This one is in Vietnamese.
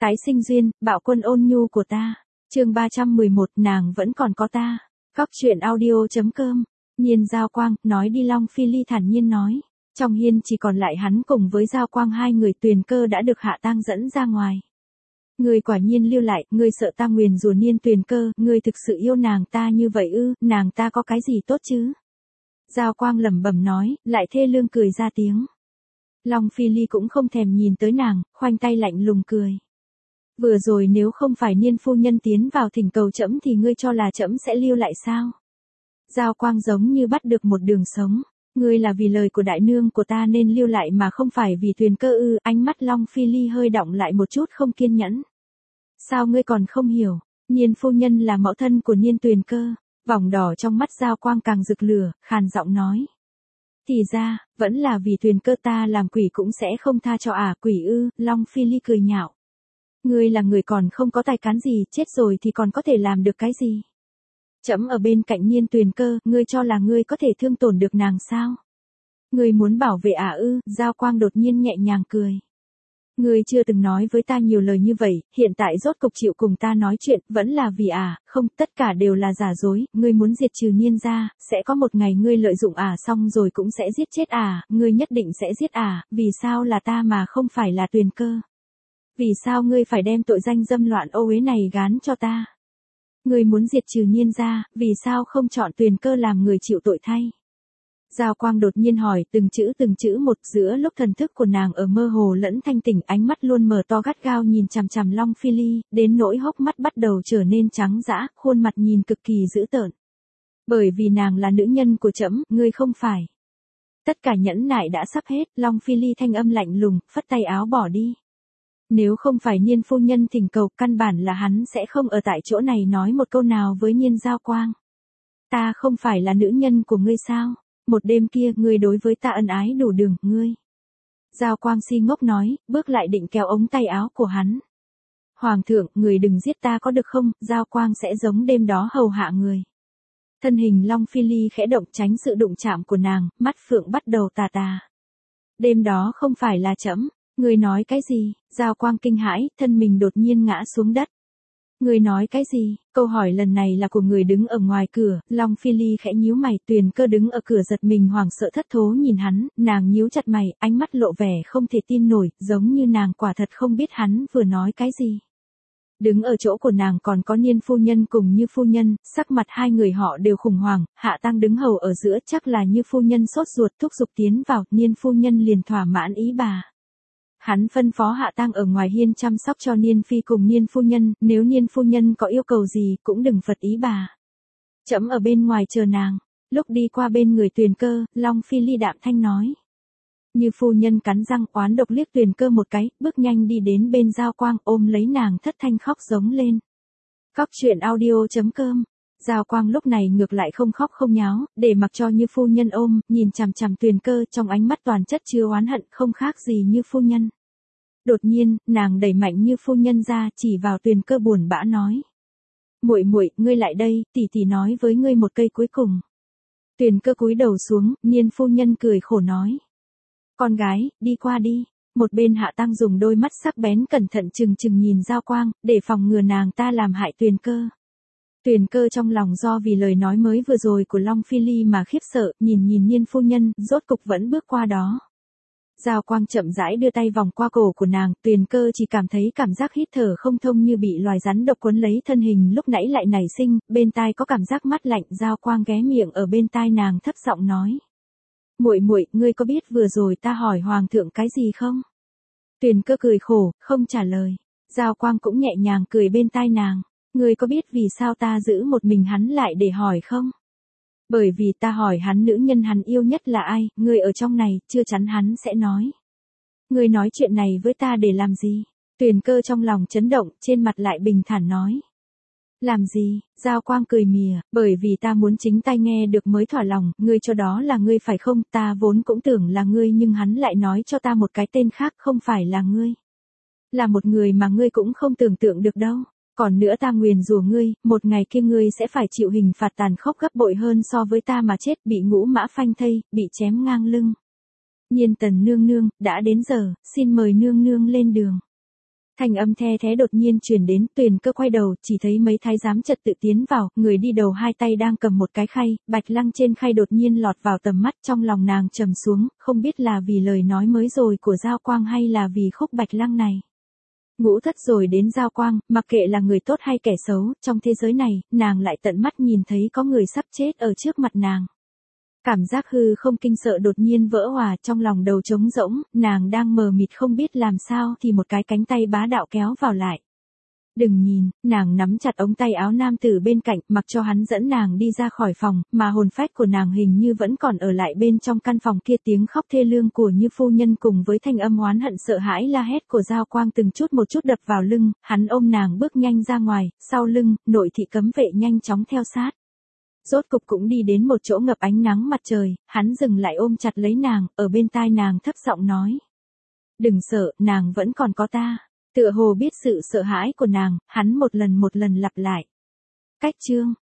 Tái sinh duyên, bạo quân ôn nhu của ta. Chương 311, nàng vẫn còn có ta. Góc truyện audio.com. Nhiên Giao Quang, nói đi. Long Phi Ly thản nhiên nói. Trong hiên chỉ còn lại hắn cùng với Giao Quang, hai người. Tuyền Cơ đã được Hạ Tang dẫn ra ngoài. Ngươi quả nhiên lưu lại, ngươi sợ ta nguyền rủa Niên Tuyền Cơ, ngươi thực sự yêu nàng ta như vậy ư? Nàng ta có cái gì tốt chứ? Giao Quang lẩm bẩm nói, lại thê lương cười ra tiếng. Long Phi Ly cũng không thèm nhìn tới nàng, khoanh tay lạnh lùng cười. Vừa rồi nếu không phải Niên phu nhân tiến vào thỉnh cầu trẫm thì ngươi cho là trẫm sẽ lưu lại sao? Giao Quang giống như bắt được một đường sống. Ngươi là vì lời của đại nương của ta nên lưu lại mà không phải vì Tuyền Cơ ư? Ánh mắt Long Phi Ly hơi đọng lại một chút không kiên nhẫn. Sao ngươi còn không hiểu? Niên phu nhân là mẫu thân của Niên Tuyền Cơ. Vòng đỏ trong mắt Giao Quang càng rực lửa, khàn giọng nói. Thì ra, vẫn là vì Tuyền Cơ ta làm quỷ cũng sẽ không tha cho quỷ ư? Long Phi Ly cười nhạo. Ngươi là người còn không có tài cán gì, chết rồi thì còn có thể làm được cái gì? Trẫm ở bên cạnh Niên Tuyền Cơ, ngươi cho là ngươi có thể thương tổn được nàng sao? Ngươi muốn bảo vệ ư? Giao Quang đột nhiên nhẹ nhàng cười. Ngươi chưa từng nói với ta nhiều lời như vậy, hiện tại rốt cục chịu cùng ta nói chuyện, vẫn là vì không, tất cả đều là giả dối, ngươi muốn diệt trừ Niên gia, sẽ có một ngày ngươi lợi dụng xong rồi cũng sẽ giết chết ngươi nhất định sẽ giết vì sao là ta mà không phải là Tuyền Cơ? Vì sao ngươi phải đem tội danh dâm loạn ô uế này gán cho ta? Ngươi muốn diệt trừ Niên gia, vì sao không chọn Tuyền Cơ làm người chịu tội thay? Giao Quang đột nhiên hỏi từng chữ một, giữa lúc thần thức của nàng ở mơ hồ lẫn thanh tỉnh, ánh mắt luôn mở to gắt gao nhìn chằm chằm Long Phi Ly, đến nỗi hốc mắt bắt đầu trở nên trắng dã, khuôn mặt nhìn cực kỳ dữ tợn. Bởi vì nàng là nữ nhân của trẫm, ngươi không phải. Tất cả nhẫn nại đã sắp hết, Long Phi Ly thanh âm lạnh lùng, phất tay áo bỏ đi. Nếu không phải Niên phu nhân thỉnh cầu, căn bản là hắn sẽ không ở tại chỗ này nói một câu nào với Niên Giao Quang. Ta không phải là nữ nhân của ngươi sao? Một đêm kia, ngươi đối với ta ân ái đủ đường, ngươi. Giao Quang si ngốc nói, bước lại định kéo ống tay áo của hắn. Hoàng thượng, người đừng giết ta có được không? Giao Quang sẽ giống đêm đó hầu hạ người. Thân hình Long Phi Ly khẽ động tránh sự đụng chạm của nàng, mắt phượng bắt đầu tà tà. Đêm đó không phải là trẫm. Ngươi nói cái gì? Giao Quang kinh hãi, thân mình đột nhiên ngã xuống đất. Ngươi nói cái gì? Câu hỏi lần này là của người đứng ở ngoài cửa. Long Phi Ly khẽ nhíu mày, Tuyền Cơ đứng ở cửa giật mình hoảng sợ thất thố nhìn hắn, nàng nhíu chặt mày, ánh mắt lộ vẻ không thể tin nổi, giống như nàng quả thật không biết hắn vừa nói cái gì. Đứng ở chỗ của nàng còn có Niên phu nhân cùng Như phu nhân, sắc mặt hai người họ đều khủng hoảng, Hạ Tang đứng hầu ở giữa, chắc là Như phu nhân sốt ruột thúc giục tiến vào, Niên phu nhân liền thỏa mãn ý bà. Hắn phân phó Hạ Tang ở ngoài hiên chăm sóc cho Niên phi cùng Niên phu nhân, nếu Niên phu nhân có yêu cầu gì cũng đừng phật ý bà. Trẫm ở bên ngoài chờ nàng. Lúc đi qua bên người Tuyền Cơ, Long Phi Ly đạm thanh nói. Như phu nhân cắn răng oán độc liếc Tuyền Cơ một cái, bước nhanh đi đến bên Giao Quang ôm lấy nàng thất thanh khóc giống lên. Góc truyện audio.com. Giao Quang lúc này ngược lại không khóc không nháo, để mặc cho Như phu nhân ôm, nhìn chằm chằm Tuyền Cơ trong ánh mắt toàn chất chứa oán hận, không khác gì Như phu nhân. Đột nhiên, nàng đẩy mạnh Như phu nhân ra, chỉ vào Tuyền Cơ buồn bã nói. Muội muội, ngươi lại đây, tỷ tỷ nói với ngươi một cây cuối cùng. Tuyền Cơ cúi đầu xuống, Niên phu nhân cười khổ nói. Con gái, đi qua đi. Một bên Hạ Tang dùng đôi mắt sắc bén cẩn thận chừng nhìn Giao Quang, để phòng ngừa nàng ta làm hại Tuyền Cơ. Tuyền Cơ trong lòng do vì lời nói mới vừa rồi của Long Phi Ly mà khiếp sợ, nhìn Niên phu nhân, rốt cục vẫn bước qua đó. Giao Quang chậm rãi đưa tay vòng qua cổ của nàng, Tuyền Cơ chỉ cảm thấy cảm giác hít thở không thông như bị loài rắn độc quấn lấy thân hình lúc nãy lại nảy sinh, bên tai có cảm giác mát lạnh, Giao Quang ghé miệng ở bên tai nàng thấp giọng nói. Muội muội, ngươi có biết vừa rồi ta hỏi hoàng thượng cái gì không? Tuyền Cơ cười khổ, không trả lời. Giao Quang cũng nhẹ nhàng cười bên tai nàng. Ngươi có biết vì sao ta giữ một mình hắn lại để hỏi không? Bởi vì ta hỏi hắn nữ nhân hắn yêu nhất là ai, ngươi ở trong này, chưa chắn hắn sẽ nói. Ngươi nói chuyện này với ta để làm gì? Tuyền Cơ trong lòng chấn động, trên mặt lại bình thản nói. Làm gì? Giao Quang cười mỉa, bởi vì ta muốn chính tai nghe được mới thỏa lòng, ngươi cho đó là ngươi phải không? Ta vốn cũng tưởng là ngươi nhưng hắn lại nói cho ta một cái tên khác, không phải là ngươi. Là một người mà ngươi cũng không tưởng tượng được đâu. Còn nữa ta nguyền rủa ngươi, một ngày kia ngươi sẽ phải chịu hình phạt tàn khốc gấp bội hơn so với ta mà chết, bị ngũ mã phanh thây, bị chém ngang lưng. Nhiên Tần nương nương, đã đến giờ, xin mời nương nương lên đường. Thanh âm the thế đột nhiên truyền đến, Tuyền Cơ quay đầu, chỉ thấy mấy thái giám trật tự tiến vào, người đi đầu hai tay đang cầm một cái khay, Bạch Lăng trên khay đột nhiên lọt vào tầm mắt, trong lòng nàng trầm xuống, không biết là vì lời nói mới rồi của Giao Quang hay là vì khúc Bạch Lăng này. Ngũ thất rồi đến Giao Quang, mặc kệ là người tốt hay kẻ xấu, trong thế giới này, nàng lại tận mắt nhìn thấy có người sắp chết ở trước mặt nàng. Cảm giác hư không kinh sợ đột nhiên vỡ hòa, trong lòng đầu trống rỗng, nàng đang mờ mịt không biết làm sao thì một cái cánh tay bá đạo kéo vào lại. Đừng nhìn, nàng nắm chặt ống tay áo nam tử bên cạnh, mặc cho hắn dẫn nàng đi ra khỏi phòng, mà hồn phách của nàng hình như vẫn còn ở lại bên trong căn phòng kia, tiếng khóc thê lương của Như phu nhân cùng với thanh âm oán hận sợ hãi la hét của Giao Quang từng chút một chút đập vào lưng, hắn ôm nàng bước nhanh ra ngoài, sau lưng, nội thị cấm vệ nhanh chóng theo sát. Rốt cục cũng đi đến một chỗ ngập ánh nắng mặt trời, hắn dừng lại ôm chặt lấy nàng, ở bên tai nàng thấp giọng nói. Đừng sợ, nàng vẫn còn có ta. Tựa hồ biết sự sợ hãi của nàng, hắn một lần lặp lại. Cách chương